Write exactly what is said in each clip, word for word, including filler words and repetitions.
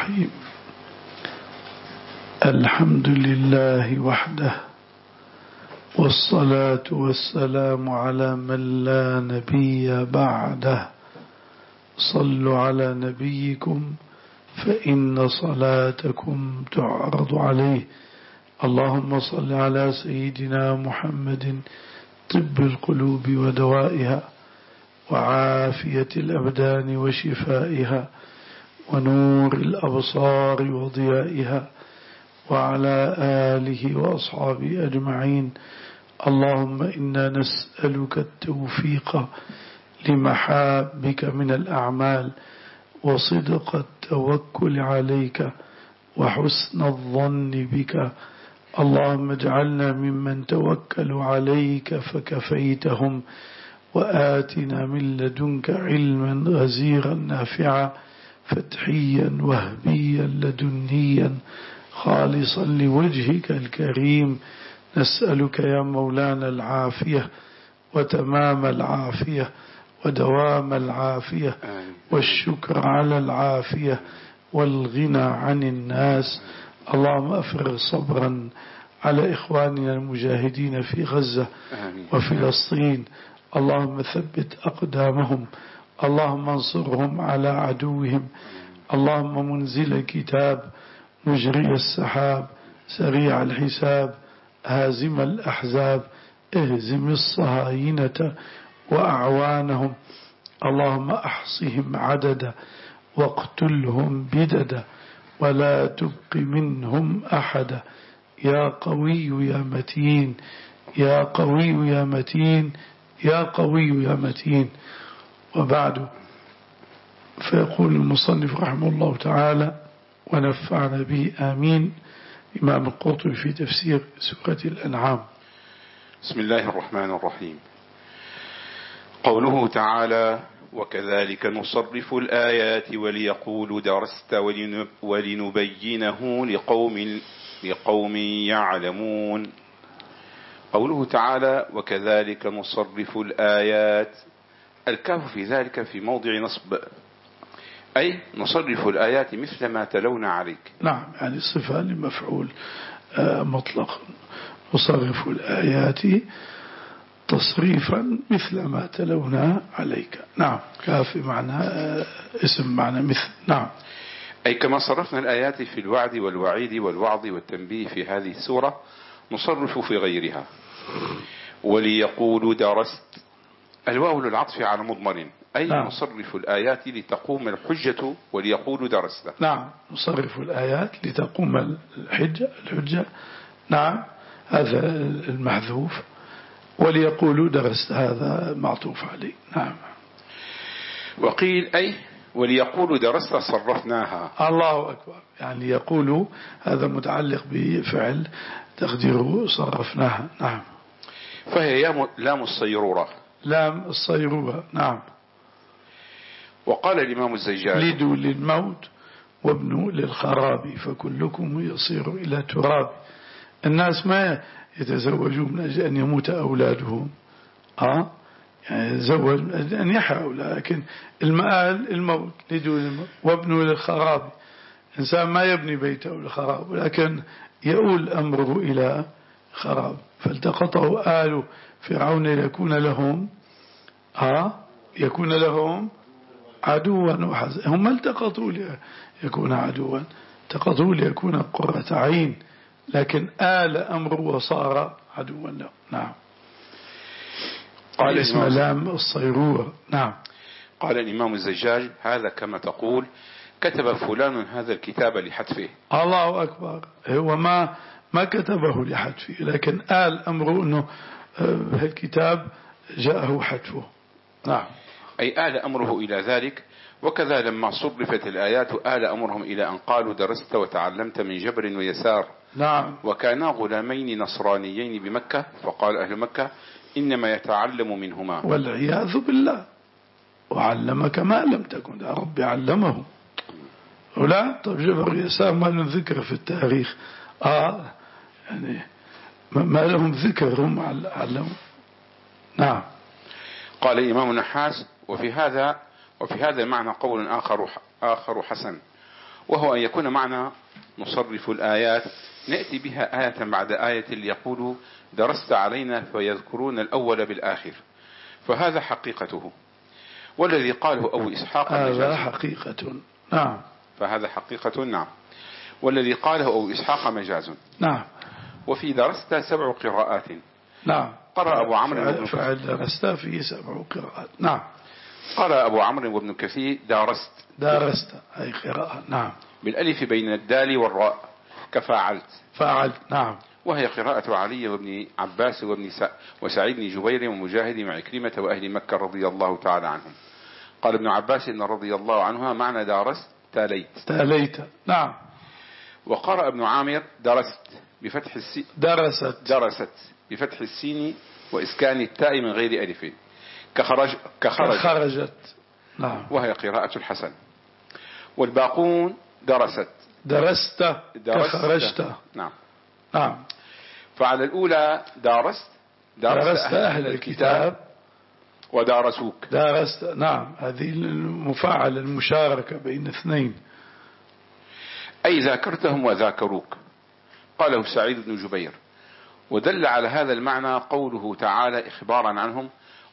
الرحيم. الحمد لله وحده، والصلاة والسلام على من لا نبي بعده. صلوا على نبيكم فإن صلاتكم تعرض عليه. اللهم صل على سيدنا محمد طب القلوب ودوائها، وعافية الأبدان وشفائها، ونور الأبصار وضيائها، وعلى آله وأصحابه أجمعين. اللهم إنا نسألك التوفيق لمحابك من الأعمال، وصدق التوكل عليك، وحسن الظن بك. اللهم اجعلنا ممن توكلوا عليك فكفيتهم، وآتنا من لدنك علما غزيرا نافعا، فتحيا وهبيا لدنيا خالصا لوجهك الكريم. نسألك يا مولانا العافية، وتمام العافية، ودوام العافية، والشكر على العافية، والغنى عن الناس. اللهم أفرغ صبرا على إخواننا المجاهدين في غزة وفلسطين. اللهم ثبت أقدامهم، اللهم انصرهم على عدوهم. اللهم منزل الكتاب، مجري السحاب، سريع الحساب، هازم الأحزاب، اهزم الصهاينة وأعوانهم. اللهم أحصهم عددا، واقتلهم بددا، ولا تبق منهم أحدا. يا قوي يا متين، يا قوي يا متين، يا قوي يا متين. وبعد، فيقول المصنف رحمه الله تعالى ونفعنا به آمين، إمام القرطبي في تفسير سورة الأنعام. بسم الله الرحمن الرحيم. قوله تعالى: وكذلك نصرف الآيات وليقولوا درست ولنبينه لقوم لقوم يعلمون. قوله تعالى: وكذلك نصرف الآيات، الكاف في ذلك في موضع نصب، أي نصرف الآيات مثل ما تلونا عليك. نعم، يعني صفة لمفعول مطلق. نصرف الآيات تصريفا مثل ما تلونا عليك. نعم، كاف معنى اسم معنى مثل. نعم، أي كما صرفنا الآيات في الوعد والوعيد والوعظ والتنبيه في هذه السورة، نصرف في غيرها. وليقولوا درست، الواو للعطف على مضمر، أي نعم. نصرف الآيات لتقوم الحجة وليقولوا درست. نعم، نصرف الآيات لتقوم الحجة الحجة نعم، هذا المحذوف. وليقولوا درست هذا معطوف عليه. نعم. وقيل أي وليقولوا درست صرفناها. الله أكبر، يعني يقولوا هذا متعلق بفعل تقديره صرفناها. نعم. فهي لام الصيرورة، لام الصيرورة. نعم. وقال الإمام الزجاج: لدوا للموت وابنوا للخراب، فكلكم يصير إلى تراب. الناس ما يتزوجون من أجل أن يموت أولادهم، أه؟ يعني يتزوج من أجل أن يحيا أولاد، لكن المآل الموت. لدوا للموت وابنوا للخراب. إنسان ما يبني بيته للخراب، ولكن يؤول أمره إلى خراب. فالتقطه آل فرعون ليكون لهم أه؟ يكون لهم عدوا وحزنا. هم التقطوا ليكون عدوا، التقطوا ليكون قرة عين، لكن آل أمره وصار عدوا له. نعم. قال اسم لام الصيرورة. نعم. قال الإمام الزجاج: هذا كما تقول كتب فلان هذا الكتاب لحتفه. الله أكبر، هو ما ما كتبه لحتفه، لكن آل أمره أنه الكتاب جاءه حتفه. نعم. أي آل أمره إلى ذلك. وكذا لما صرفت الآيات آل أمرهم إلى أن قالوا درست وتعلمت من جبر ويسار. نعم. وكانا غلامين نصرانيين بمكة، فقال أهل مكة: إنما يتعلم منهما. والعياذ بالله. وعلمك ما لم تكن، يا رب علمه. ولا طب جبر ويسار ما لهم ذكر في التاريخ. آه يعني ما لهم ذكر، هم علموا. نعم. قال الإمام النحاس: وفي هذا وفي هذا المعنى قول آخر آخر حسن، وهو أن يكون معنى نصرف الآيات نأتي بها آية بعد آية ليقولوا درست علينا فيذكرون الأول بالآخر، فهذا حقيقته. والذي قاله أبو إسحاق هذا حقيقة نعم، فهذا حقيقة نعم. والذي قاله أبو إسحاق مجاز نعم. وفي درست سبع قراءات نعم. قرأ أبو عمرو فعل درست فيه سبع قراءات نعم. قرأ أبو عمرو وابن كثير دارست دارست أي قراءة نعم، بالألف بين الدال والراء كفاعلت فعلت نعم. وهي قراءة علي وابن عباس وابن سع... وسعيد بن جبير ومجاهد مع عكرمة وأهل مكة رضي الله تعالى عنهم. قال ابن عباس إن رضي الله عنها معنى دارست تاليت تاليت نعم. وقرأ ابن عامر درست بفتح السين درست درست بفتح السين وإسكان التاء من غير ألف كخرج كخرج خرجت نعم، وهي قراءة الحسن. والباقون درست درست درست كخرجت نعم نعم. فعلى الأولى دارست درست, درست أهل الكتاب ودارسوك درست نعم، هذه المفاعلة المشاركة بين اثنين، أي ذاكرتهم وذاكروك. قاله سعيد بن جبير. ودل على هذا المعنى قوله تعالى إخبارا عنهم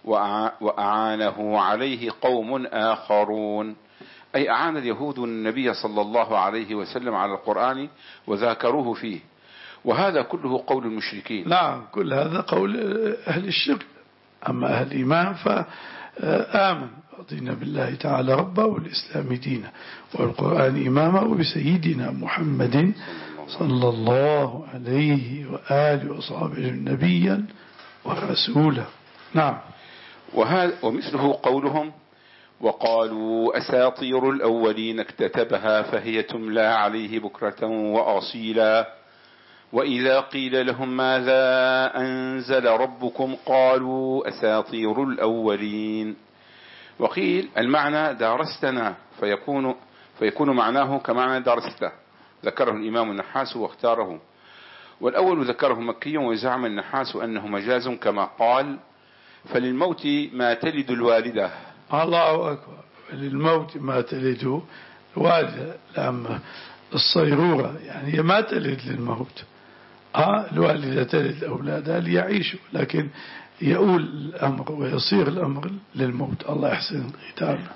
وأعانه عليه قوم آخرون، أي أعان اليهود النبي صلى الله عليه وسلم على القرآن وذاكروه فيه، وهذا كله قول المشركين. نعم كل هذا قول أهل الشرك. أما أهل الإيمان فآمن رضينا بالله تعالى ربا والإسلام دينا والقرآن إماما وبسيدنا محمد صلى الله عليه وآله وصحبه نبيا ورسولا. نعم. وهذا ومثله قولهم وقالوا أساطير الأولين اكتتبها فهي تملى عليه بكرة وأصيلا وإذا قيل لهم ماذا أنزل ربكم قالوا أساطير الأولين. وقيل المعنى دارستنا فيكون, فيكون معناه كمعنى دارسته، ذكره الإمام النحاس واختاره. والأول ذكره مكي وزعم النحاس أنه مجاز كما قال فللموت ما تلد الوالدة. الله أكبر. للموت ما تلد الوالدة، لأما الصيرورة يعني ما تلد للموت، آه الوالدة تلد أولادها ليعيشوا، لكن يؤول الأمر ويصير الأمر للموت. الله يحسن ختامنا.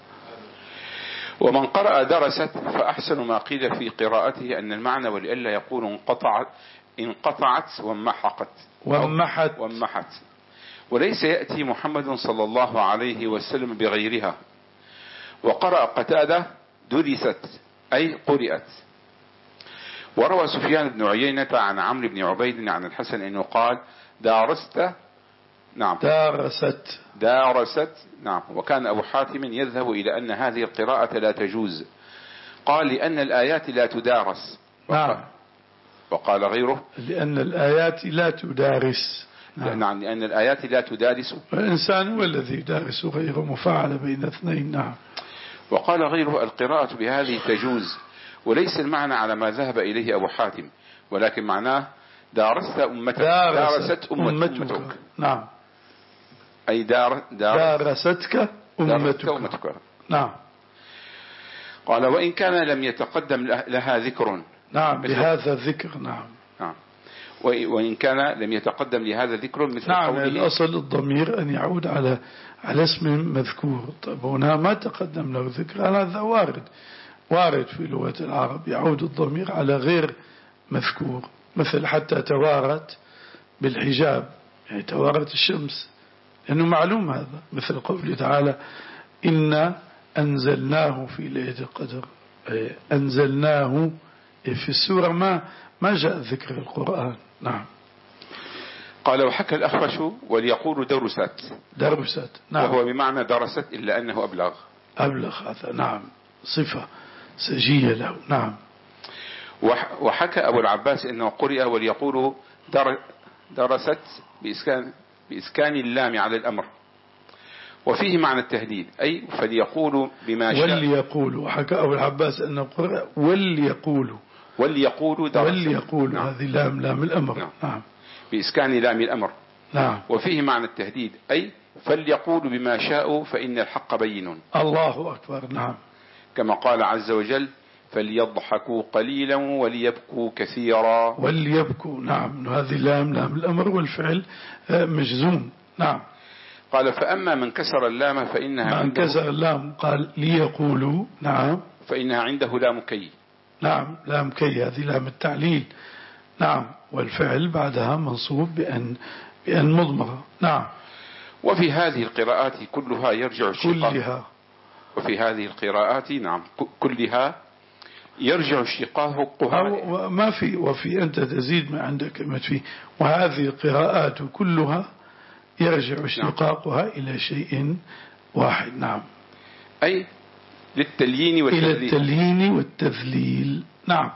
ومن قرأ درست فأحسن ما قيل في قراءته أن المعنى ولئلا يقول انقطعت انقطعت ومحقت ومحت ومحت وليس يأتي محمد صلى الله عليه وسلم بغيرها. وقرأ قتادة درست أي قرأت. وروى سفيان بن عيينة عن عمرو بن عبيد عن الحسن أنه قال دارست نعم دارست دارست نعم. وكان أبو حاتم يذهب إلى أن هذه القراءة لا تجوز، قال لأن الآيات لا تدارس. نعم. وقال غيره لأن الآيات لا تدارس. نعم, نعم لأن الآيات لا تدارس، والإنسان هو الذي يدارس غيره مفاعلة بين اثنين. نعم. وقال غيره القراءة بهذه تجوز، وليس المعنى على ما ذهب إليه أبو حاتم، ولكن معناه دارست أمتك دارست, دارست أمتك. أمتك نعم أي دار دار دارستك أمتك. أمتك. نعم. قال وإن كان لم يتقدم لها ذكر. نعم بهذا الذكر. نعم. نعم. وإن كان لم يتقدم لهذا ذكر مثل نعم قوله الأصل الضمير أن يعود على على اسم مذكور. طيب هنا ما تقدم له ذكر، هذا وارد وارد في لغة العرب يعود الضمير على غير مذكور، مثل حتى توارت بالحجاب يعني توارت الشمس، لأنه معلوم هذا، مثل قوله تعالى إنا أنزلناه في ليلة القدر، أنزلناه في السورة ما ما جاء ذكر القرآن. نعم. قال وحكى الأخفش وليقول درست درست نعم. وهو بمعنى درست إلا أنه أبلغ أبلغ هذا. نعم صفة سجية له. نعم. وحكى أبو العباس أنه قرئ وليقول در درست بإسكان, بإسكان اللام على الأمر، وفيه معنى التهديد أي فليقولوا بما شاء. وليقولوا. وحكى أبو العباس أنه قرئ وليقولوا وليقولوا درست. وليقولوا نعم. هذه لام لام الأمر. نعم. نعم. بإسكان لام الأمر. نعم. وفيه معنى التهديد أي فليقولوا بما شاءوا فإن الحق بين. الله أكبر. نعم. كما قال عز وجل فليضحكوا قليلا وليبكوا كثيرا. وليبكوا، نعم، هذه لام لام الأمر والفعل مجزوم. نعم. قال فأما من كسر اللام فإنها من كسر اللام قال ليقولوا، نعم، فإنها عنده لام كي. نعم، لام كي هذه لام التعليل. نعم. والفعل بعدها منصوب بأن بأن مضمرة. نعم. وفي هذه القراءات كلها يرجع الشقاق كلها وفي هذه القراءات نعم كلها يرجع اشتقاقها. ما في وفي أنت تزيد ما عندك ما في. وهذه القراءات كلها يرجع اشتقاقها نعم. إلى شيء واحد. نعم. أي للتليين والتذليل. إلى التليين والتذليل. نعم.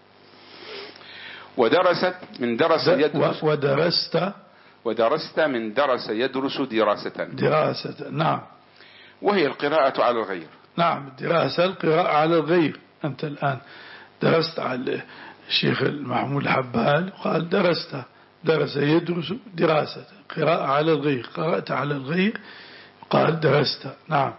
ودرست من درس يدرس ودرست ودرست من درس يدرس دراسة دراسة. نعم. وهي القراءة على الغير. نعم. الدراسة القراءة على الغير. أنت الآن درست على الشيخ المحمود الحبال قال درست درس يدرس دراسة قراءة على الغير. قرأت على الغير قال درست. نعم.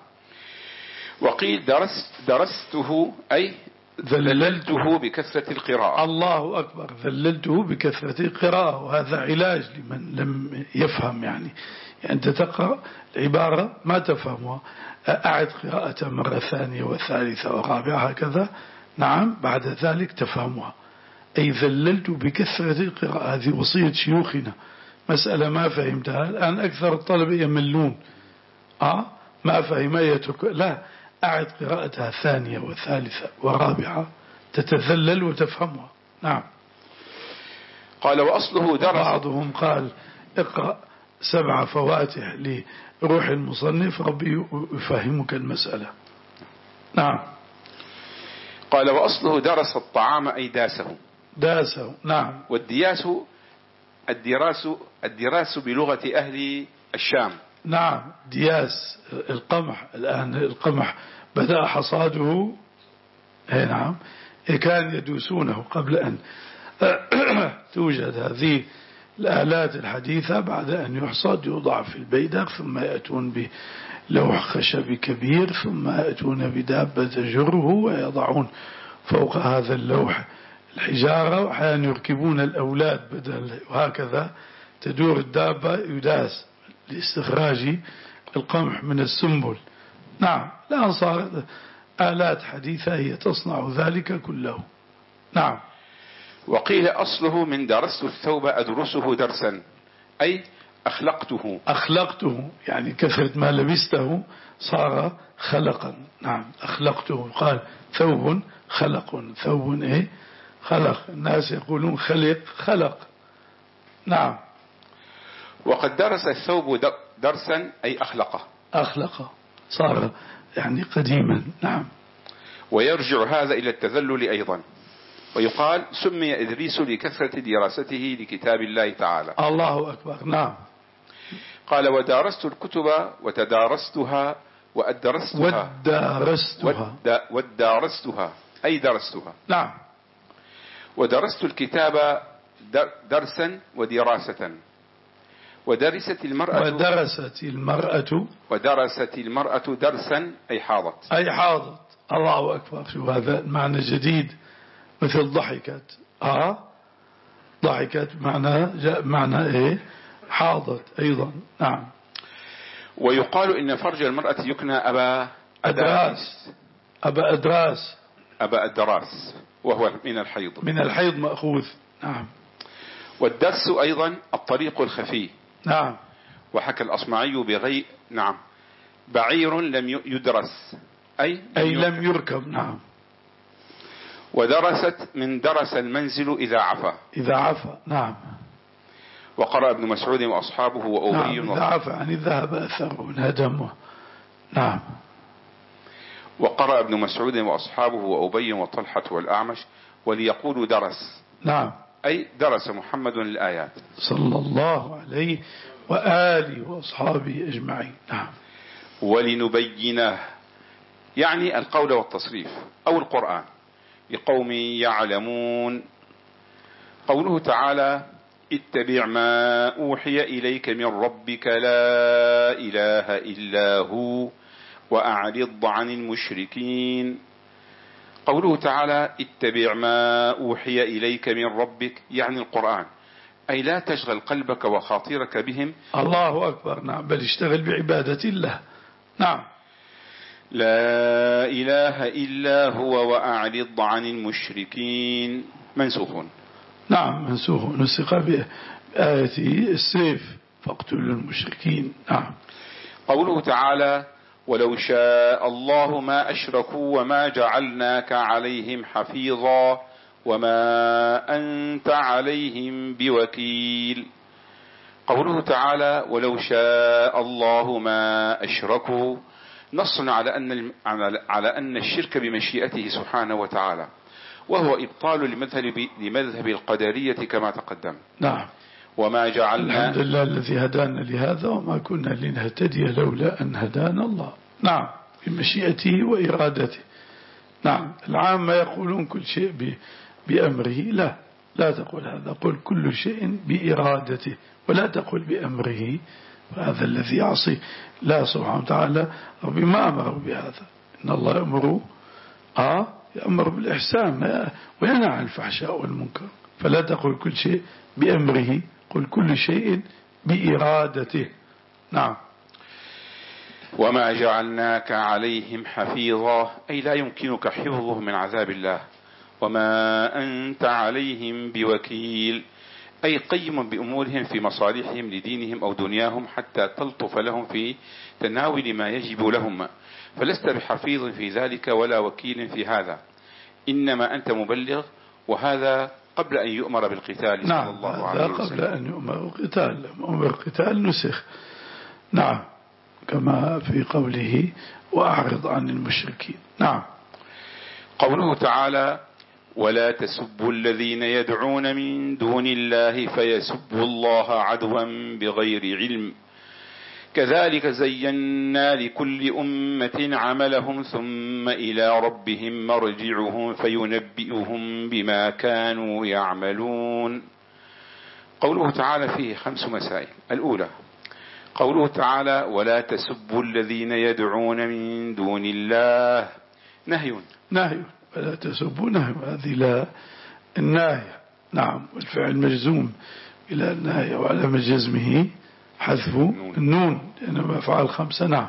وقيل درست درسته أي ذللته بكثرة القراءة. الله أكبر. ذللته بكثرة القراءة. وهذا علاج لمن لم يفهم. يعني, يعني أنت تقرأ العبارة ما تفهمها أعد قراءة مرة ثانية وثالثة ورابعة هكذا. نعم. بعد ذلك تفهمها. أي ذللت بكثرة القراءة. هذه وصية شيوخنا. مسألة ما فهمتها الآن أكثر الطلبة يملون. آه ما فهم يترك. لا، أعد قراءتها ثانية وثالثة ورابعة تتذلل وتفهمها. نعم. قال وأصله درس. بعضهم قال اقرأ سبع فواتح لروح المصنف ربي يفهمك المسألة. نعم. قال وأصله درس الطعام أي داسه. داسه. نعم. والدياس الدراس الدراس بلغة أهل الشام. نعم. دياس القمح. الآن القمح بدأ حصاده. نعم. كان يدوسونه قبل أن توجد هذه الآلات الحديثة. بعد أن يحصد يوضع في البيدق ثم يأتون بلوح خشبي كبير ثم يأتون بدابة تجره ويضعون فوق هذا اللوح الحجارة وأحيانا يركبون الأولاد بدل وهكذا تدور الدابة يداس لاستخراج القمح من السنبل. نعم. الآن صارت آلات حديثة هي تصنع ذلك كله. نعم. وقيل أصله من درست الثوب أدرسه درسا أي أخلقته. أخلقته يعني كثرة ما لبسته صار خلقا. نعم. أخلقته. قال ثوب خلق. ثوب إيه خلق. الناس يقولون خلق خلق. نعم. وقد درس الثوب درسا أي أخلقه. أخلقه صار يعني قديما. نعم. ويرجع هذا إلى التذلل أيضا. ويقال سمي إدريس لكثرة دراسته لكتاب الله تعالى. الله أكبر. نعم. قال ودارست الكتب وتدارستها وأدرستها ودارستها ودارستها أي درستها. نعم. ودرست الكتاب درسا ودراسة. ودرست المرأة ودرست المرأة ودرست المرأة درسا أي حاضت. أي حاضت. الله أكبر. شو هذا معنى جديد مثل ضحكت. آه ضحكت معنى جاء معنى إيه حاضت أيضا. نعم. ويقال إن فرج المرأة يكنى أبا أدراس. أبا أدراس. أبا الدراس وهو من الحيض. من الحيض مأخوذ. نعم. والدرس أيضا الطريق الخفي. نعم. وحكى الأصمعي بغي نعم بعير لم يدرس أي أي لم يركب. نعم. ودرست من درس المنزل إذا عفا. إذا عفا. نعم. وقرأ ابن مسعود وأصحابه وأبي. نعم. إذا عفا يعني ذهب أثره انهدم. نعم. وقرأ ابن مسعود وأصحابه وأبي وطلحة والأعمش وليقولوا درس. نعم. أي درس محمد الآيات صلى الله عليه وآله وأصحابه أجمعين. نعم. ولنبينه يعني القول والتصريف أو القرآن لقوم يعلمون. قوله تعالى اتبع ما أوحي إليك من ربك لا إله إلا هو وأعرض عن المشركين. قوله تعالى اتبع ما أوحي إليك من ربك، يعني القرآن، أي لا تشغل قلبك وخاطرك بهم. الله أكبر. نعم، بل اشتغل بعبادة الله. نعم. لا إله إلا هو وأعرض عن المشركين، منسوخ. نعم منسوخ، نسخ بآية السيف فاقتلوا المشركين. نعم. قوله تعالى ولو شاء الله ما أشركوا وما جعلناك عليهم حفيظا وما أنت عليهم بوكيل. قوله تعالى ولو شاء الله ما أشركوا، نص على أن على أن الشرك بمشيئته سبحانه وتعالى، وهو إبطال لمذهب لمذهب القدرية كما تقدم. نعم. وما جعلنا الحمد لله الذي هدانا لهذا وما كنا لنهتدي لولا أن هدانا الله. نعم، بمشيئته وإرادته. نعم. العامة يقولون كل شيء بأمره، لا لا تقول هذا، قل كل شيء بإرادته ولا تقل بأمره، فهذا الذي يعصي لا سبحانه وتعالى بما أمر بهذا. إن الله يأمر آه يأمر بالإحسان وينهى عن الفحشاء والمنكر، فلا تقل كل شيء بأمره، قل كل شيء بإرادته. نعم. وما جعلناك عليهم حفيظا، أي لا يمكنك حفظهم من عذاب الله. وما أنت عليهم بوكيل، أي قيم بأمورهم في مصالحهم لدينهم أو دنياهم حتى تلطف لهم في تناول ما يجب لهم، فلست بحفيظ في ذلك ولا وكيل في هذا، إنما أنت مبلغ. وهذا قبل أن يؤمر بالقتال. نعم. صلى الله عليه وسلم. قبل أن يؤمر بالقتال، أمر القتال نسخ. نعم، كما في قوله وأعرض عن المشركين. نعم. قوله تعالى ولا تسبوا الذين يدعون من دون الله فيسبوا الله عدوا بغير علم، كذلك زينا لكل أمة عملهم ثم إلى ربهم مرجعهم فينبئهم بما كانوا يعملون. قوله تعالى فيه خمس مسائل. الأولى قوله تعالى ولا تسبوا الذين يدعون من دون الله، نهي نهي ولا تسبوا، نهي، هذه لا الناهية. نعم. والفعل مجزوم إلى الناهية، وعلى جزمه حذف النون لأنما أفعال خمسة. نعم.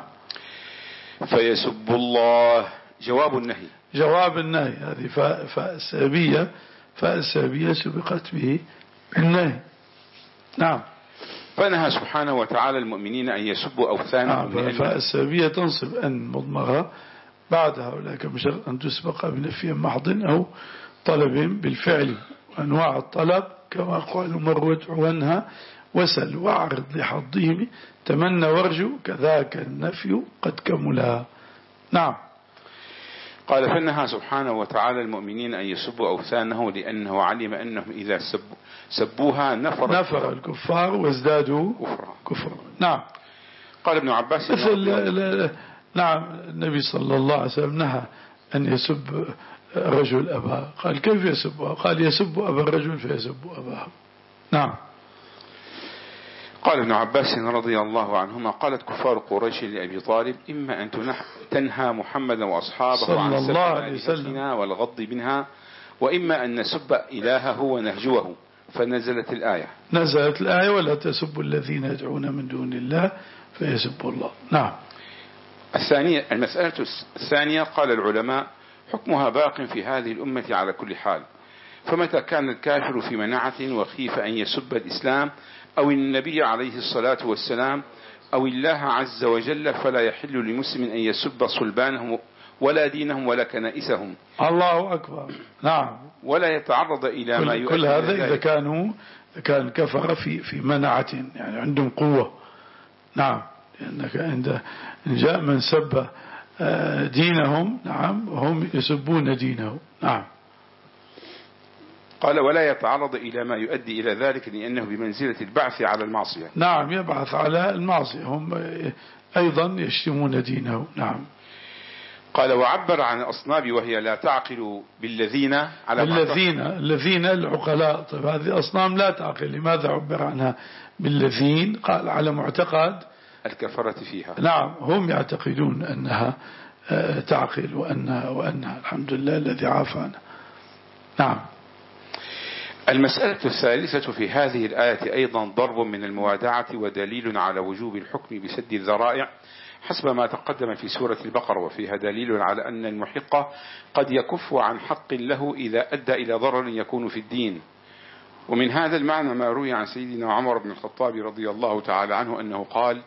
فيسب الله، جواب النهي. جواب النهي، هذه فاء فاء السابية، فاء السابية سبقت به النهي. نعم. فنهى سبحانه وتعالى المؤمنين أن يسبوا أوثانهم. نعم. فاء السابية تنصب أن مضمرة بعدها، ولكن بشرط أن تسبق بنفي محض أو طلب بالفعل. وأنواع الطلب كما قال مروة عنها وسل واعرض لحظهم تمنى وارجو، كذاك النفي قد كملها. نعم. قال فنهى سبحانه وتعالى المؤمنين أن يسبوا أوثانه لأنه علم أنهم إذا سبوا سبوها نفر, نفر الكفار وازدادوا كفرا. كفر. نعم. قال ابن عباس مثل نعم النبي صلى الله عليه وسلم نهى أن يسب رجل أباه، قال كيف يسبه؟ قال يسب أبا الرجل فيسب أباه. نعم. قال ابن عباس رضي الله عنهما قالت كفار قريش لأبي طالب إما أن تنهى محمدا وأصحابه عن سب آلهتنا والغض منها، وإما أن نسب إلهه ونهجوه، فنزلت الآية. نزلت الآية ولا تسبوا الذين يدعون من دون الله فيسبوا الله. نعم. الثانية المسألة الثانية قال العلماء حكمها باق في هذه الأمة على كل حال، فمتى كان الكافر في مناعة وخيف أن يسب الإسلام أو النبي عليه الصلاة والسلام أو الله عز وجل فلا يحل لمسلم أن يسب صلبانهم ولا دينهم ولا كنائسهم. الله أكبر. نعم. ولا يتعرض إلى ما يؤدي كل هذا إذا كانوا كان كفر في في مناعة، يعني عندهم قوة. نعم. لأنك عند جاء من سب دينهم، نعم، وهم يسبون دينه. نعم. قال ولا يتعرض إلى ما يؤدي إلى ذلك لأنه بمنزلة البعث على المعصية. نعم، يبعث على المعصية، هم أيضا يشتمون دينه. نعم. قال وعبر عن الأصنام وهي لا تعقل بالذين على الذين الذين العقلاء. طيب هذه أصنام لا تعقل، لماذا عبر عنها بالذين؟ قال على معتقد الكفرة فيها. نعم، هم يعتقدون أنها تعقل وأنها, وأنها الحمد لله الذي عافانا. نعم. المسألة الثالثة في هذه الآية أيضا ضرب من الموادعة ودليل على وجوب الحكم بسد الذرائع حسب ما تقدم في سورة البقرة، وفيها دليل على أن المحق قد يكف عن حق له إذا أدى إلى ضرر يكون في الدين. ومن هذا المعنى ما روي عن سيدنا عمر بن الخطاب رضي الله تعالى عنه أنه قال: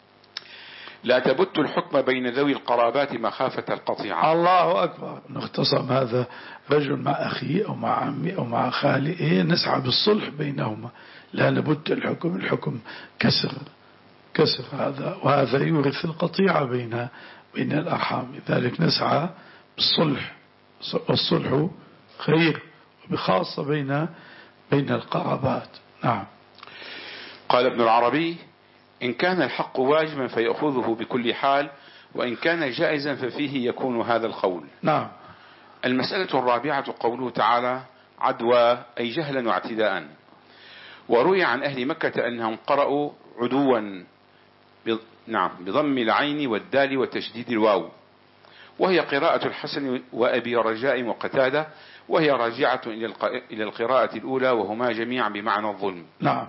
لا تبت الحكم بين ذوي القرابات مخافة القطيعة. الله أكبر. نختصم هذا رجل مع أخيه أو مع عمي أو مع خالي، إيه نسعى بالصلح بينهما، لا نبت الحكم، الحكم كسر كسر هذا، وهذا يورث القطيعة بين بين الأرحام. لذلك نسعى بالصلح، والصلح خير، وبخاصة بين بين القرابات. نعم. قال ابن العربي: إن كان الحق واجبا فيأخذه بكل حال، وإن كان جائزا ففيه يكون هذا القول. نعم. المسألة الرابعة قوله تعالى: عدوى أي جهلا واعتداء. وروي عن أهل مكة أنهم قرأوا عدوا ب... نعم بضم العين والدال وتشديد الواو، وهي قراءة الحسن وأبي رجاء وقتادة، وهي راجعة إلى القراءة الأولى، وهما جميعا بمعنى الظلم. نعم.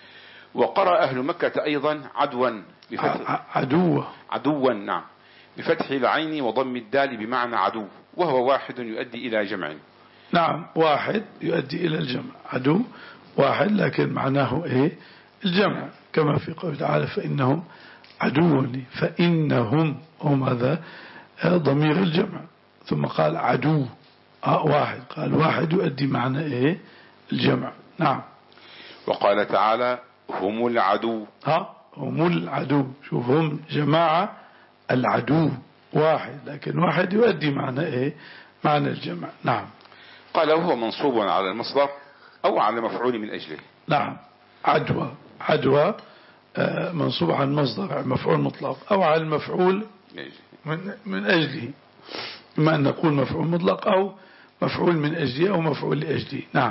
وقرأ أهل مكة أيضا عدوا بفتح عدو عدوا نعم بفتح العين وضم الدال بمعنى عدو، وهو واحد يؤدي إلى جمع. نعم، واحد يؤدي إلى الجمع، عدو واحد لكن معناه إيه؟ الجمع، كما في قوله تعالى: فإنهم عدوني، فإنهم هم هذا ضمير الجمع. ثم قال عدو آه واحد، قال واحد يؤدي معنى إيه؟ الجمع. نعم. وقال تعالى: هم العدو. ها هم العدو، شوف هم جماعة، العدو واحد، لكن واحد يؤدي معنى إيه؟ معنى الجمع. نعم. قال: وهو منصوب على المصدر أو على مفعول من أجله. نعم. عدوى عدوى منصوب على المصدر مفعول مطلق، أو على المفعول من, من أجله، إما أن نقول مفعول مطلق أو مفعول من أجله أو مفعول لأجله. نعم.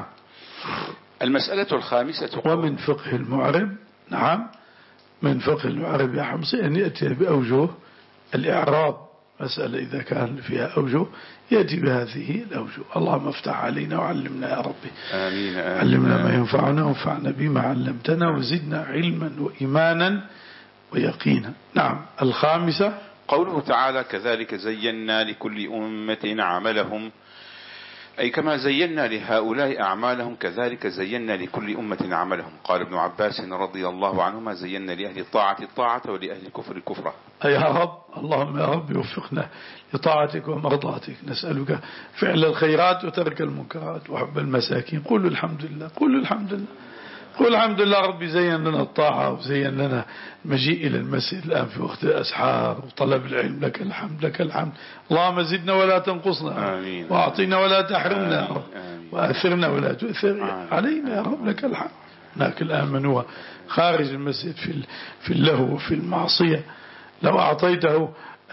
المسألة الخامسة ومن فقه المعرب، نعم من فقه المعرب يا حمصي أن يأتي بأوجه الإعراب، مسألة إذا كان فيها أوجه يأتي بهذه الأوجه. اللهم افتح علينا وعلمنا يا ربي. آمين. آمين. علمنا ما ينفعنا وانفعنا بما علمتنا، وزدنا علما وإيمانا ويقينا. نعم. الخامسة قوله تعالى: كذلك زينا لكل أمة عملهم، أي كما زينا لهؤلاء أعمالهم كذلك زينا لكل أمة عملهم. قال ابن عباس رضي الله عنهما: زينا لأهل الطاعة الطاعة ولأهل الكفر الكفرة. يا رب، اللهم يا رب وفقنا لطاعتك ومرضاتك، نسألك فعل الخيرات وترك المنكرات وحب المساكين. قولوا الحمد لله، قولوا الحمد لله، قول الحمد لله. ربي زين لنا الطاعة وزين لنا المجيء إلى المسجد الآن في وقت الأسحار وطلب العلم. لك الحمد، لك الحمد. اللهم زدنا ولا تنقصنا، آمين. وأعطينا ولا تحرمنا، آمين. آمين. وأثرنا ولا تؤثر آمين. علينا يا رب، لك الحمد. هناك الآن من هو خارج المسجد في في اللهو وفي المعصية، لو أعطيته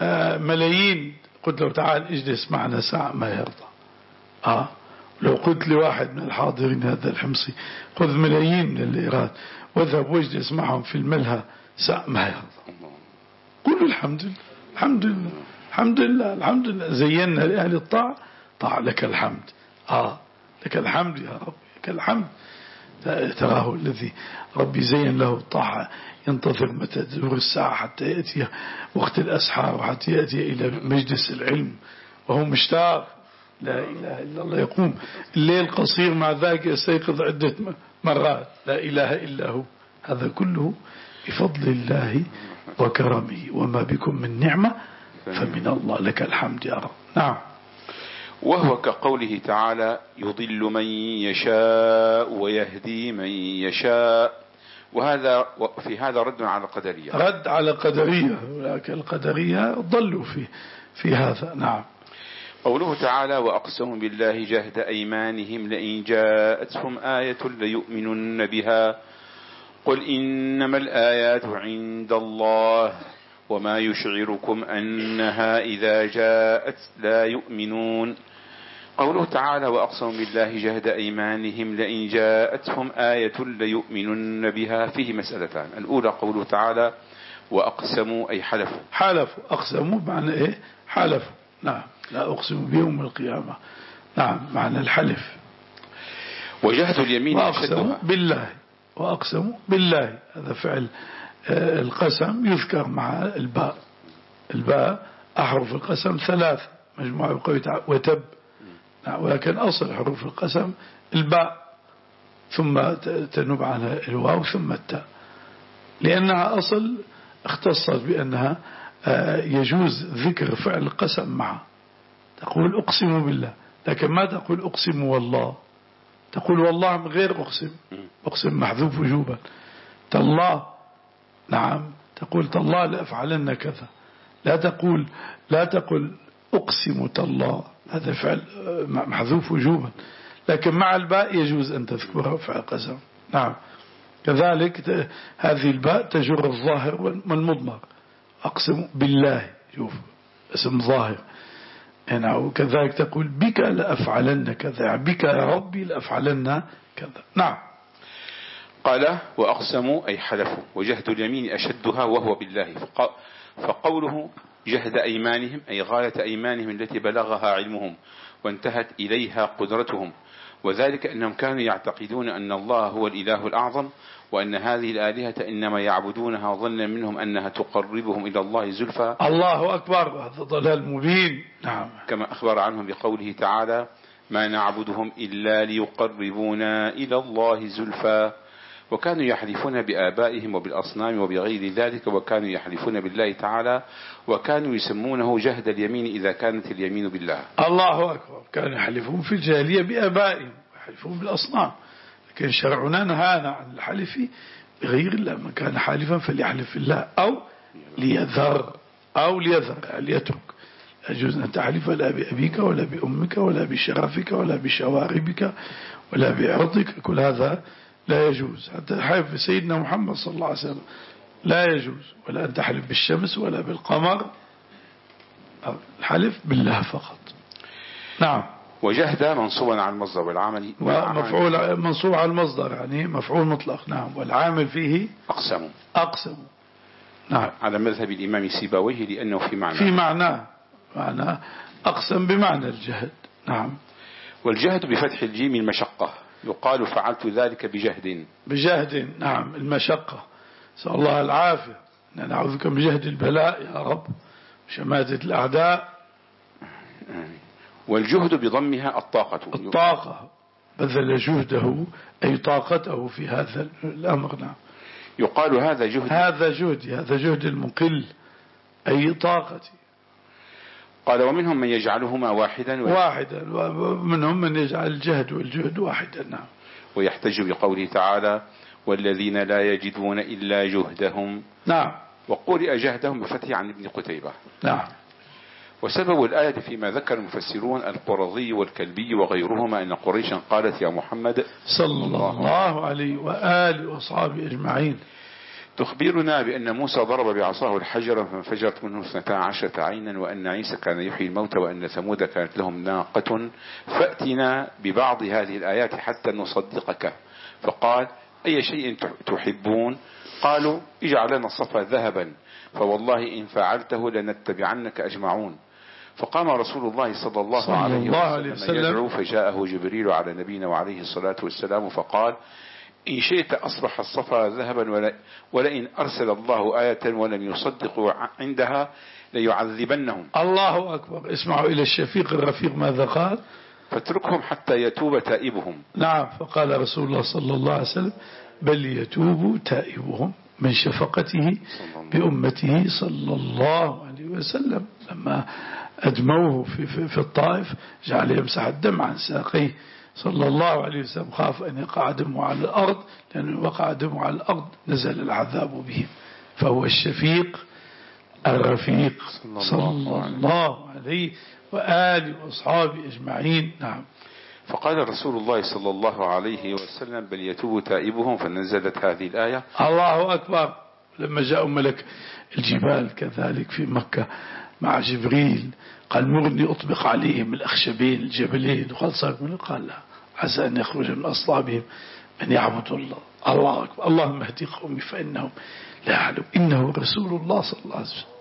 ملايين قلت له تعال اجلس معنا ساعة ما يرضى. آه لو قلت لواحد من الحاضرين هذا الحمصي خذ ملايين من الإيراد واذهب واجلس معهم في الملهى ساعة ما يرضى. قولوا الحمد لله، الحمد لله، الحمد لله، الحمد لله. زينا لأهل الطاعة طاعة، لك الحمد. آه لك الحمد يا رب، لك الحمد. تراه الذي ربي زين له الطاعة ينتظر متى تدور الساعة حتى يأتي وقت الأسحار وحتى يأتي إلى مجلس العلم وهو مشتاق. لا إله إلا الله. يقوم الليل قصير مع ذلك يستيقظ عدة مرات. لا إله إلا هو. هذا كله بفضل الله وكرمه، وما بكم من نعمة فمن الله، لك الحمد يا رب. نعم. وهو كقوله تعالى: يضل من يشاء ويهدي من يشاء. وهذا في هذا رد على القدرية، رد على القدرية، ولكن القدرية ضلوا في في هذا. نعم. قوله تعالى: وأقسموا بالله جهد أيمانهم لئن جاءتهم آية ليؤمنن بها قل إنما الآيات عند الله وما يشعركم أنها إذا جاءت لا يؤمنون. قوله تعالى: وأقسموا بالله جهد أيمانهم لئن جاءتهم آية ليؤمنن بها، فيه مسألتان. الأولى قوله تعالى: وأقسموا أي حلفوا. حلفوا، أقسموا معنى إيه؟ حلفوا. نعم لا أقسم بيوم القيامة. نعم معنى الحلف. وجهة اليمين وأقسموا بالله، وأقسموا بالله هذا فعل القسم يذكر مع الباء. الباء أحرف القسم ثلاث مجموعة بقوله تعالى وتب. نعم ولكن أصل حروف القسم الباء ثم تنوب عنها الواو ثم التاء، لأنها أصل اختصت بأنها يجوز ذكر فعل القسم معه. تقول أقسم بالله، لكن ما تقول أقسم والله، تقول والله من غير أقسم، أقسم محذوف وجوبا. تالله نعم تقول تالله لأفعلن كذا، لا تقول لا تقول أقسم تالله، هذا فعل محذوف وجوبا، لكن مع الباء يجوز أن تذكرها فعل قسم. نعم كذلك هذه الباء تجر الظاهر والمضمر. أقسم بالله شوف اسم ظاهر. نعم وكذلك تقول بك لأفعلن كذا، بك يا ربي لأفعلن كذا. نعم قال وأقسموا أي حلفوا، وجهد اليمين أشدها وهو بالله. فقوله جهد أيمانهم أي غاية أيمانهم التي بلغها علمهم وانتهت إليها قدرتهم، وذلك أنهم كانوا يعتقدون أن الله هو الإله الأعظم، وأن هذه الآلهة إنما يعبدونها ظنا منهم أنها تقربهم إلى الله زلفى. الله أكبر، هذا ضلال مبين. نعم كما أخبر عنهم بقوله تعالى ما نعبدهم إلا ليقربونا إلى الله زلفى. وكانوا يحلفون بآبائهم وبالأصنام وبغير ذلك، وكانوا يحلفون بالله تعالى، وكانوا يسمونه جهد اليمين إذا كانت اليمين بالله. الله أكبر. كانوا يحلفون في الجاهلية بآبائهم ويحلفون بالأصنام، لكن شرعنا نهانا عن الحلف بغير الله. من كان حالفا فليحلف بالله أو ليذر، أو ليذر ليترك. يجوز أن تحلف لا بأبيك ولا بأمك ولا بشرفك ولا بشواربك ولا بعرضك، كل هذا لا يجوز. حتى حلف بسيدنا محمد صلى الله عليه وسلم لا يجوز، ولا أن تحلف بالشمس ولا بالقمر، الحلف بالله فقط. نعم وجهد منصوبا على المصدر والعامل مفعول منصوب على المصدر يعني مفعول مطلق. نعم والعامل فيه أقسموا. أقسموا نعم على مذهب الإمام سيبويه لأنه في معنى في معنى معنى أقسم بمعنى الجهد. نعم والجهد بفتح الجيم المشقة، يقال فعلت ذلك بجهد. بجهد نعم المشقة، نسأل الله العافية. نعوذ بك من جهد البلاء يا رب، شماتة الأعداء. والجهد بضمها الطاقة. الطاقة بذل جهده أي طاقته في هذا الأمر. نعم يقال هذا جهد هذا جهدي، هذا جهد المقل أي طاقتي. قال ومنهم من يجعلهما واحدا و... واحدا، ومنهم من يجعل الجهد والجهد واحدا. نعم ويحتج بقوله تعالى والذين لا يجدون إلا جهدهم. نعم وقرئ جهدهم بفتح عن ابن قتيبة. نعم وسبب الآية فيما ذكر المفسرون القرظي والكلبي وغيرهما أن قريشا قالت يا محمد صلى الله عليه وآله وصحبه أجمعين تخبرنا بأن موسى ضرب بعصاه الحجر فانفجرت منه اثنتا عشرة عينا، وأن عيسى كان يحيي الموتى، وأن ثمود كانت لهم ناقة، فأتنا ببعض هذه الآيات حتى نصدقك. فقال أي شيء تحبون؟ قالوا اجعل لنا الصفا ذهبا، فوالله إن فعلته لنتبعنك أجمعون. فقام رسول الله صلى الله, صلى الله عليه وسلم يدعو، فجاءه جبريل على نبينا وعليه الصلاة والسلام فقال إن شئت أصبح الصفا ذهبا، ولئن أرسل الله آية ولم يصدقوا عندها ليعذبنهم. الله أكبر. اسمعوا إلى الشفيق الرفيق ماذا قال؟ فاتركهم حتى يتوب تائبهم. نعم فقال رسول الله صلى الله عليه وسلم بل يتوب تائبهم من شفقته بأمته صلى الله عليه وسلم. لما أدموه في, في, في الطائف جعل يمسح الدم عن ساقيه صلى الله عليه وسلم، خاف أن يقع دمه على الأرض، لأنه وقع دمه على الأرض نزل العذاب بهم. فهو الشفيق الرفيق صلى الله عليه وآله وأصحابه أجمعين. نعم فقال رسول الله صلى الله عليه وسلم بل يتوب تائبهم، فنزلت هذه الآية. الله أكبر. لما جاء ملك الجبال كذلك في مكة مع جبريل قال مرني أطبق عليهم الأخشبين الجبلين، وقال صار من قال لا، عسى أن يخرج من أصلابهم من يعبد الله. الله أكبر. اللهم اهدي قومي فإنهم لا يعلم إنه رسول الله صلى الله عليه وسلم.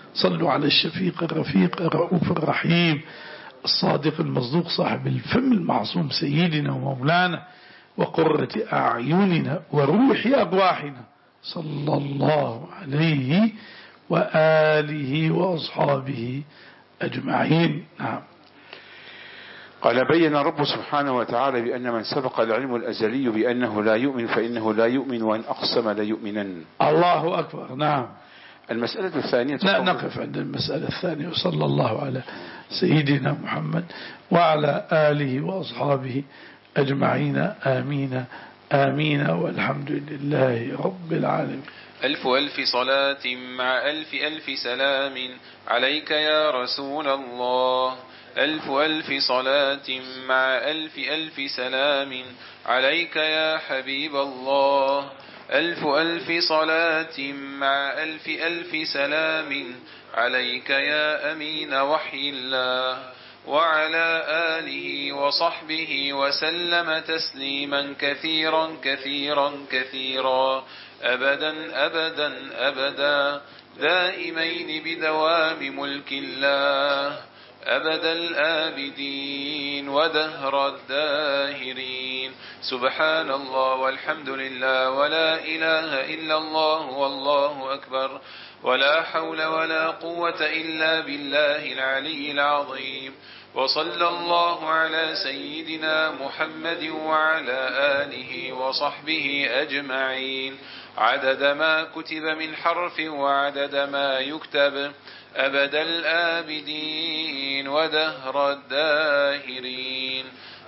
صلوا على الشفيق الرفيق الرؤوف الرحيم الصادق المصدوق صاحب الفم المعصوم سيدنا ومولانا وقرة أعيننا وروح أرواحنا صلى الله عليه وآله وأصحابه أجمعين. نعم. قال بين رب سبحانه وتعالى بأن من سبق العلم الأزلي بأنه لا يؤمن فإنه لا يؤمن وإن أقسم لا يؤمنن. الله أكبر. نعم. المسألة الثانية لا نقف عند المسألة الثانية. وصلى الله على سيدنا محمد وعلى آله وأصحابه أجمعين. آمين آمين والحمد لله رب العالمين. ألف ألف صلاة مع ألف ألف سلام عليك يا رسول الله. ألف ألف صلاة مع ألف ألف سلام عليك يا حبيب الله. ألف ألف صلاة مع ألف ألف سلام عليك يا أمين وحي الله وعلى آله وصحبه وسلم تسليما كثيرا كثيرا كثيرا أبدا أبدا أبدا دائمين بدوام ملك الله أبد الآبدين ودهر الداهرين. سبحان الله والحمد لله ولا إله إلا الله والله أكبر ولا حول ولا قوة إلا بالله العلي العظيم. وصلى الله على سيدنا محمد وعلى آله وصحبه أجمعين عدد ما كتب من حرف وعدد ما يكتب أبد الآبدين ودهر الداهرين.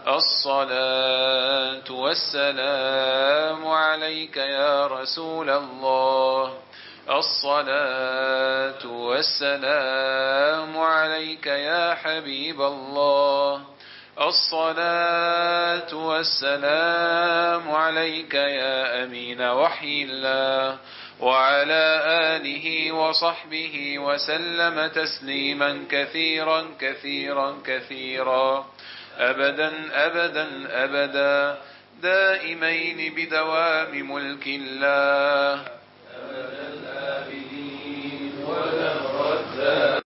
الصلاة والسلام عليك يا رسول الله. الصلاة والسلام عليك يا حبيب الله. الصلاة والسلام عليك يا أمين وحي الله وعلى آله وصحبه وسلم تسليما كثيرا كثيرا كثيرا أبدا أبدا أبدا دائمين بدوام ملك الله أبدا الآبدين ودهر الدار.